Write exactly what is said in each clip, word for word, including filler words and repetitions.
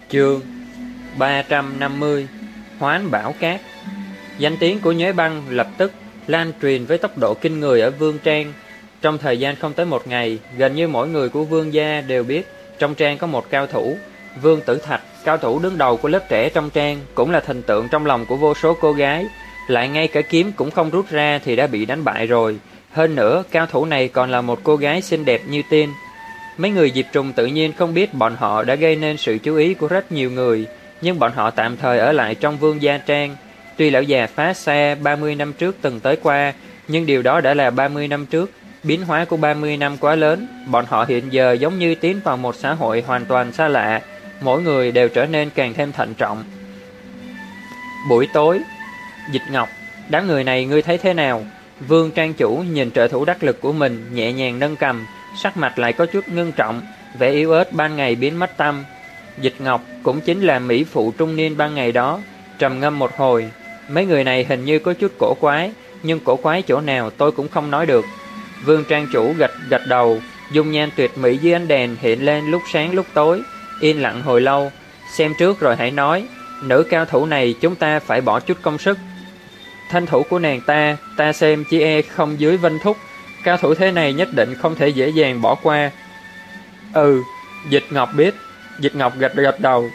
Chương ba trăm năm mươi. Hoán Bảo Cát. Danh tiếng của Nhuế Băng lập tức lan truyền với tốc độ kinh người ở Vương Trang. Trong thời gian không tới một ngày, gần như mỗi người của Vương gia đều biết trong trang có một cao thủ. Vương Tử Thạch, cao thủ đứng đầu của lớp trẻ trong trang, cũng là thần tượng trong lòng của vô số cô gái. Lại ngay cả kiếm cũng không rút ra thì đã bị đánh bại rồi. Hơn nữa, cao thủ này còn là một cô gái xinh đẹp như tiên. Mấy người Diệp Trùng tự nhiên không biết bọn họ đã gây nên sự chú ý của rất nhiều người, nhưng bọn họ tạm thời ở lại trong Vương gia trang. Tuy lão già phá xe ba mươi năm trước từng tới qua, nhưng điều đó đã là ba mươi năm trước. Biến hóa của ba mươi năm quá lớn, bọn họ hiện giờ giống như tiến vào một xã hội hoàn toàn xa lạ, mỗi người đều trở nên càng thêm thận trọng. Buổi tối, Dịch Ngọc, đám người này ngươi thấy thế nào? Vương trang chủ nhìn trợ thủ đắc lực của mình, nhẹ nhàng nâng cầm, sắc mặt lại có chút ngưng trọng, vẻ yếu ớt ban ngày biến mất tâm. Dịch Ngọc cũng chính là mỹ phụ trung niên ban ngày đó, trầm ngâm một hồi. Mấy người này hình như có chút cổ quái, nhưng cổ quái chỗ nào tôi cũng không nói được. Vương trang chủ gật gật đầu, dung nhan tuyệt mỹ dưới ánh đèn hiện lên lúc sáng lúc tối, yên lặng hồi lâu. Xem trước rồi hãy nói, nữ cao thủ này chúng ta phải bỏ chút công sức. Thanh thủ của nàng ta, ta xem chỉ e không dưới Vân Thúc. Cao thủ thế này nhất định không thể dễ dàng bỏ qua. Ừ, Dịch Ngọc biết. Dịch Ngọc gật gật đầu.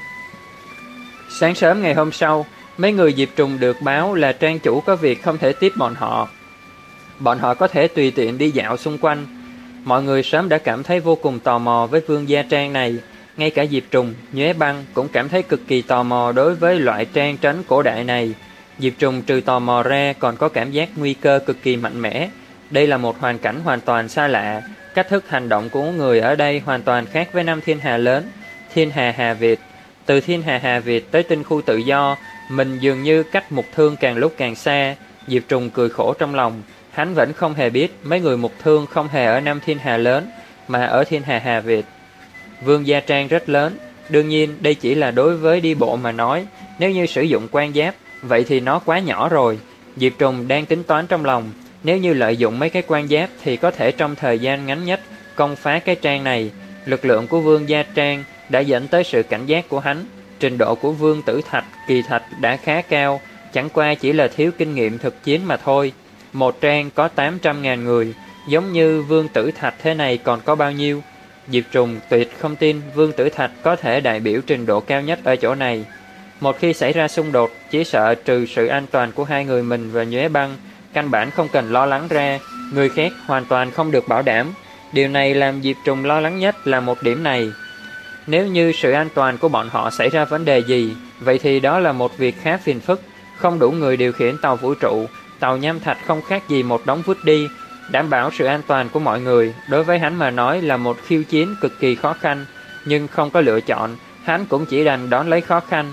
Sáng sớm ngày hôm sau, mấy người Diệp Trùng được báo là trang chủ có việc không thể tiếp bọn họ. Bọn họ có thể tùy tiện đi dạo xung quanh. Mọi người sớm đã cảm thấy vô cùng tò mò với Vương gia trang này. Ngay cả Diệp Trùng, Nhuế Băng cũng cảm thấy cực kỳ tò mò đối với loại trang trấn cổ đại này. Diệp Trùng trừ tò mò ra còn có cảm giác nguy cơ cực kỳ mạnh mẽ. Đây là một hoàn cảnh hoàn toàn xa lạ. Cách thức hành động của người ở đây hoàn toàn khác với năm thiên hà lớn, thiên hà Hà Việt. Từ thiên hà Hà Việt tới tinh khu tự do, mình dường như cách mục thương càng lúc càng xa. Diệp Trùng cười khổ trong lòng. Hắn vẫn không hề biết mấy người mục thương không hề ở năm thiên hà lớn, mà ở thiên hà Hà Việt. Vương gia trang rất lớn. Đương nhiên đây chỉ là đối với đi bộ mà nói. Nếu như sử dụng quan giáp, vậy thì nó quá nhỏ rồi. Diệp Trùng đang tính toán trong lòng, nếu như lợi dụng mấy cái quan giáp thì có thể trong thời gian ngắn nhất công phá cái trang này. Lực lượng của Vương gia trang đã dẫn tới sự cảnh giác của hắn. Trình độ của Vương Tử Thạch, Kỳ Thạch đã khá cao, chẳng qua chỉ là thiếu kinh nghiệm thực chiến mà thôi. Một trang có tám trăm ngàn người, giống như Vương Tử Thạch thế này còn có bao nhiêu? Diệp Trùng tuyệt không tin Vương Tử Thạch có thể đại biểu trình độ cao nhất ở chỗ này. Một khi xảy ra xung đột, chỉ sợ trừ sự an toàn của hai người mình và Nhuế Băng, căn bản không cần lo lắng ra, người khác hoàn toàn không được bảo đảm. Điều này làm Diệp Trùng lo lắng nhất là một điểm này. Nếu như sự an toàn của bọn họ xảy ra vấn đề gì, vậy thì đó là một việc khá phiền phức. Không đủ người điều khiển tàu vũ trụ, tàu nham thạch không khác gì một đống vứt đi. Đảm bảo sự an toàn của mọi người, đối với hắn mà nói là một khiêu chiến cực kỳ khó khăn, nhưng không có lựa chọn, hắn cũng chỉ đành đón lấy khó khăn.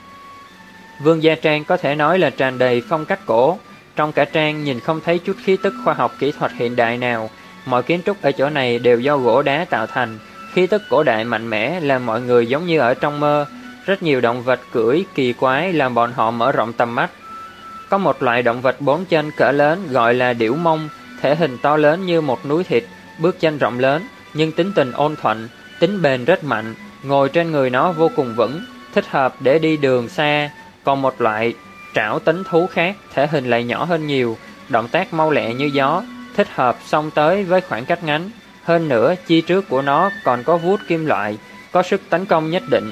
Vương gia trang có thể nói là tràn đầy phong cách cổ. Trong cả trang nhìn không thấy chút khí tức khoa học kỹ thuật hiện đại nào. Mọi kiến trúc ở chỗ này đều do gỗ đá tạo thành. Khí tức cổ đại mạnh mẽ làm mọi người giống như ở trong mơ. Rất nhiều động vật cưỡi kỳ quái làm bọn họ mở rộng tầm mắt. Có một loại động vật bốn chân cỡ lớn gọi là điểu mông, thể hình to lớn như một núi thịt, bước chân rộng lớn, nhưng tính tình ôn thuận, tính bền rất mạnh, ngồi trên người nó vô cùng vững, thích hợp để đi đường xa. Còn một loại trảo tính thú khác, thể hình lại nhỏ hơn nhiều, động tác mau lẹ như gió, thích hợp xông tới với khoảng cách ngắn. Hơn nữa, chi trước của nó còn có vuốt kim loại, có sức tấn công nhất định.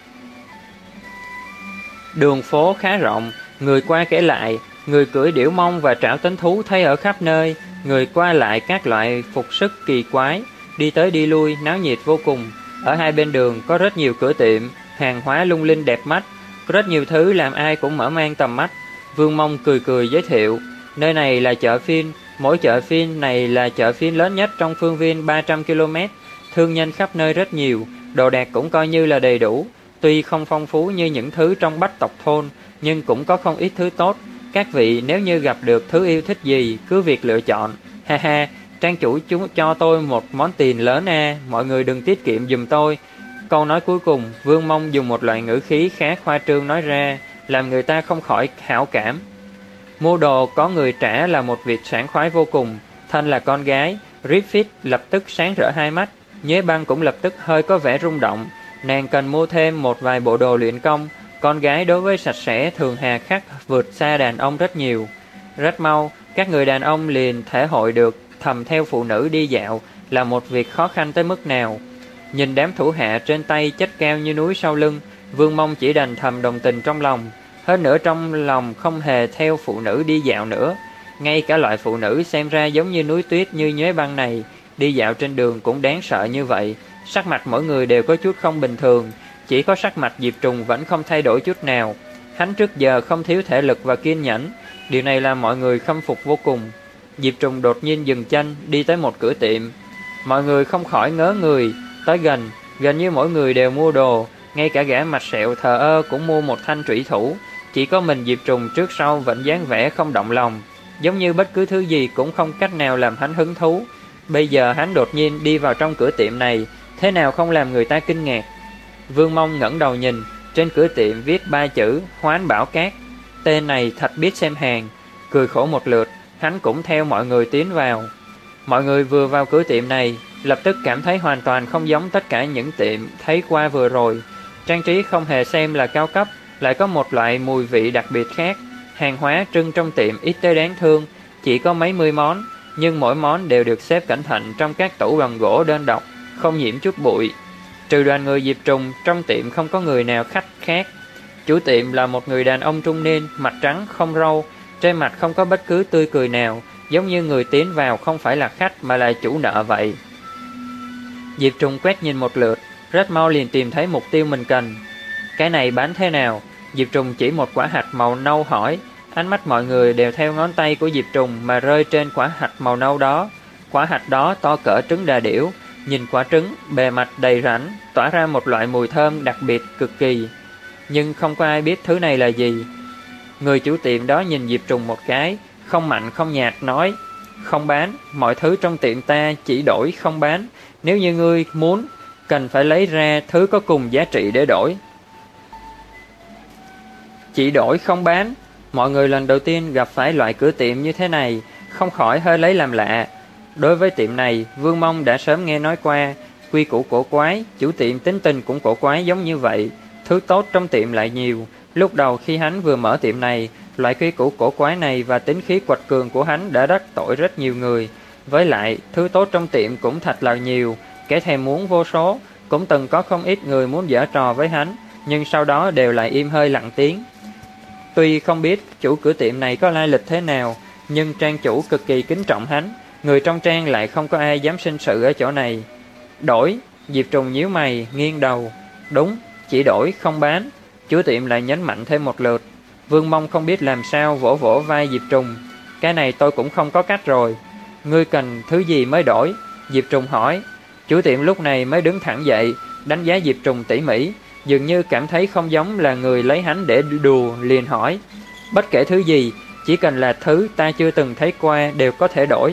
Đường phố khá rộng, người qua kể lại, người cưỡi điểu mông và trảo tính thú thấy ở khắp nơi, người qua lại các loại phục sức kỳ quái, đi tới đi lui, náo nhiệt vô cùng. Ở hai bên đường có rất nhiều cửa tiệm, hàng hóa lung linh đẹp mắt, có rất nhiều thứ làm ai cũng mở mang tầm mắt. Vương Mông cười cười giới thiệu, nơi này là chợ phiên, mỗi chợ phiên này là chợ phiên lớn nhất trong phương viên ba trăm ki lô mét, thương nhân khắp nơi rất nhiều, đồ đạc cũng coi như là đầy đủ. Tuy không phong phú như những thứ trong bách tộc thôn, nhưng cũng có không ít thứ tốt. Các vị nếu như gặp được thứ yêu thích gì, cứ việc lựa chọn. Ha ha, trang chủ chúng cho tôi một món tiền lớn a, mọi người đừng tiết kiệm giùm tôi. Câu nói cuối cùng, Vương Mông dùng một loại ngữ khí khá khoa trương nói ra, làm người ta không khỏi hảo cảm. Mua đồ có người trả là một việc sảng khoái vô cùng. Thân là con gái, Griffith lập tức sáng rỡ hai mắt. Nhuế Băng cũng lập tức hơi có vẻ rung động. nàng cần mua thêm một vài bộ đồ luyện công. Con gái đối với sạch sẽ thường hà khắc vượt xa đàn ông rất nhiều. Rất mau, các người đàn ông liền thể hội được thầm theo phụ nữ đi dạo là một việc khó khăn tới mức nào. Nhìn đám thủ hạ trên tay chất cao như núi sau lưng, Vương Mông chỉ đành thầm đồng tình trong lòng. Hơn nữa trong lòng không hề theo phụ nữ đi dạo nữa. Ngay cả loại phụ nữ xem ra giống như núi tuyết như Nhuế Băng này, đi dạo trên đường cũng đáng sợ như vậy. Sắc mặt mỗi người đều có chút không bình thường. Chỉ có sắc mặt Diệp Trùng vẫn không thay đổi chút nào. Hắn trước giờ không thiếu thể lực và kiên nhẫn. Điều này làm mọi người khâm phục vô cùng. Diệp Trùng đột nhiên dừng chân, đi tới một cửa tiệm. Mọi người không khỏi ngớ người. Tới gần, gần như mỗi người đều mua đồ. Ngay cả gã mặt sẹo thờ ơ cũng mua một thanh trụy thủ. Chỉ có mình Diệp Trùng trước sau vẫn dáng vẻ không động lòng, giống như bất cứ thứ gì cũng không cách nào làm hắn hứng thú. Bây giờ hắn đột nhiên đi vào trong cửa tiệm này, thế nào không làm người ta kinh ngạc. Vương Mông ngẩng đầu nhìn, trên cửa tiệm viết ba chữ Hoán Bảo Cát. Tên này thật biết xem hàng. Cười khổ một lượt, hắn cũng theo mọi người tiến vào. Mọi người vừa vào cửa tiệm này, lập tức cảm thấy hoàn toàn không giống tất cả những tiệm thấy qua vừa rồi. Trang trí không hề xem là cao cấp, lại có một loại mùi vị đặc biệt khác. Hàng hóa trưng trong tiệm ít tới đáng thương, chỉ có mấy mươi món, nhưng mỗi món đều được xếp cẩn thận trong các tủ bằng gỗ đơn độc, không nhiễm chút bụi. Trừ đoàn người Diệp Trùng, trong tiệm không có người nào khách khác. Chủ tiệm là một người đàn ông trung niên, mặt trắng không râu, trên mặt không có bất cứ tươi cười nào, giống như người tiến vào không phải là khách mà là chủ nợ vậy. Diệp Trùng quét nhìn một lượt, rất mau liền tìm thấy mục tiêu mình cần. Cái này bán thế nào? Diệp Trùng chỉ một quả hạch màu nâu hỏi. Ánh mắt mọi người đều theo ngón tay của Diệp Trùng mà rơi trên quả hạch màu nâu đó. Quả hạch đó to cỡ trứng đà điểu, nhìn quả trứng, bề mặt đầy rãnh, tỏa ra một loại mùi thơm đặc biệt cực kỳ. Nhưng không có ai biết thứ này là gì. Người chủ tiệm đó nhìn Diệp Trùng một cái, không mạnh không nhạt nói: không bán, mọi thứ trong tiệm ta chỉ đổi không bán. Nếu như ngươi muốn, cần phải lấy ra thứ có cùng giá trị để đổi. Chỉ đổi không bán. Mọi người lần đầu tiên gặp phải loại cửa tiệm như thế này, không khỏi hơi lấy làm lạ. Đối với tiệm này, Vương Mông đã sớm nghe nói qua. Quy củ cổ quái, chủ tiệm tính tình cũng cổ quái giống như vậy. Thứ tốt trong tiệm lại nhiều. Lúc đầu khi hắn vừa mở tiệm này, loại quy củ cổ quái này và tính khí quật cường của hắn đã đắc tội rất nhiều người. Với lại, thứ tốt trong tiệm cũng thật là nhiều, kẻ thèm muốn vô số. Cũng từng có không ít người muốn giở trò với hắn, nhưng sau đó đều lại im hơi lặng tiếng. Tuy không biết chủ cửa tiệm này có lai lịch thế nào, nhưng trang chủ cực kỳ kính trọng hắn. Người trong trang lại không có ai dám sinh sự ở chỗ này. Đổi. Diệp Trùng nhíu mày, nghiêng đầu. Đúng, chỉ đổi không bán. Chủ tiệm lại nhấn mạnh thêm một lượt. Vương Mông không biết làm sao vỗ vỗ vai Diệp Trùng. Cái này tôi cũng không có cách rồi. Ngươi cần thứ gì mới đổi? Diệp Trùng hỏi. Chủ tiệm lúc này mới đứng thẳng dậy, đánh giá Diệp Trùng tỉ mỉ, dường như cảm thấy không giống là người lấy hắn để đùa, liền hỏi: bất kể thứ gì, chỉ cần là thứ ta chưa từng thấy qua đều có thể đổi.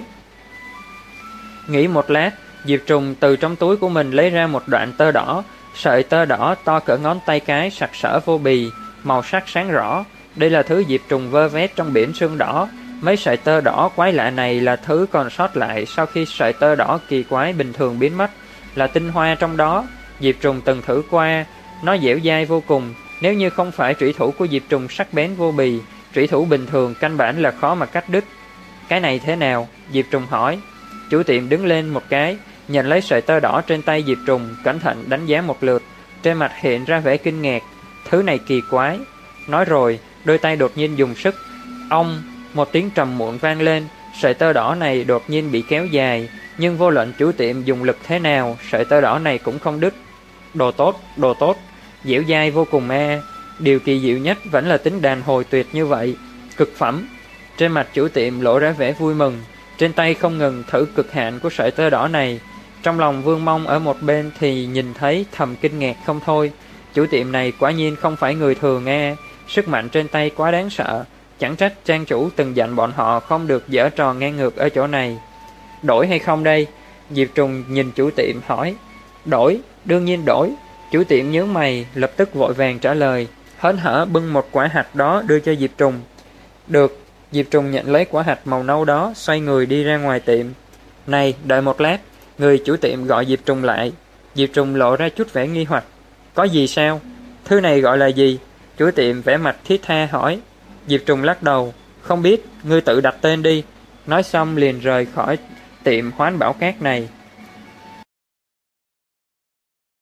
Nghĩ một lát, Diệp Trùng từ trong túi của mình lấy ra một đoạn tơ đỏ. Sợi tơ đỏ to cỡ ngón tay cái, sặc sỡ vô bì, màu sắc sáng rõ. Đây là thứ Diệp Trùng vơ vét trong biển sương đỏ. Mấy sợi tơ đỏ quái lạ này là thứ còn sót lại sau khi sợi tơ đỏ kỳ quái bình thường biến mất, là tinh hoa trong đó. Diệp Trùng từng thử qua, nó dẻo dai vô cùng. Nếu như không phải trủy thủ của Diệp Trùng sắc bén vô bì, trủy thủ bình thường căn bản là khó mà cắt đứt. Cái này thế nào? Diệp Trùng hỏi. Chủ tiệm đứng lên một cái, nhận lấy sợi tơ đỏ trên tay Diệp Trùng, cẩn thận đánh giá một lượt, trên mặt hiện ra vẻ kinh ngạc. Thứ này kỳ quái. Nói rồi, đôi tay đột nhiên dùng sức. Ông, một tiếng trầm muộn vang lên, sợi tơ đỏ này đột nhiên bị kéo dài, nhưng vô luận chủ tiệm dùng lực thế nào, sợi tơ đỏ này cũng không đứt. Đồ tốt, đồ tốt, dẻo dai vô cùng a. Điều kỳ diệu nhất vẫn là tính đàn hồi tuyệt như vậy. Cực phẩm. Trên mặt chủ tiệm lộ ra vẻ vui mừng, trên tay không ngừng thử cực hạn của sợi tơ đỏ này. Trong lòng Vương Mông ở một bên thì nhìn thấy thầm kinh ngạc không thôi. Chủ tiệm này quả nhiên không phải người thường a, sức mạnh trên tay quá đáng sợ. Chẳng trách trang chủ từng dặn bọn họ không được giở trò ngang ngược ở chỗ này. Đổi hay không đây? Diệp Trùng nhìn chủ tiệm hỏi. Đổi, đương nhiên đổi. Chủ tiệm nhướng mày, lập tức vội vàng trả lời, hớn hở bưng một quả hạch đó đưa cho Diệp Trùng. Được. Diệp Trùng nhận lấy quả hạch màu nâu đó, xoay người đi ra ngoài tiệm. Này, đợi một lát. Người chủ tiệm gọi Diệp Trùng lại. Diệp Trùng lộ ra chút vẻ nghi hoặc. Có gì sao? Thứ này gọi là gì? Chủ tiệm vẻ mặt thiết tha hỏi. Diệp Trùng lắc đầu. Không biết, ngươi tự đặt tên đi. Nói xong liền rời khỏi tiệm hoán bảo cát này.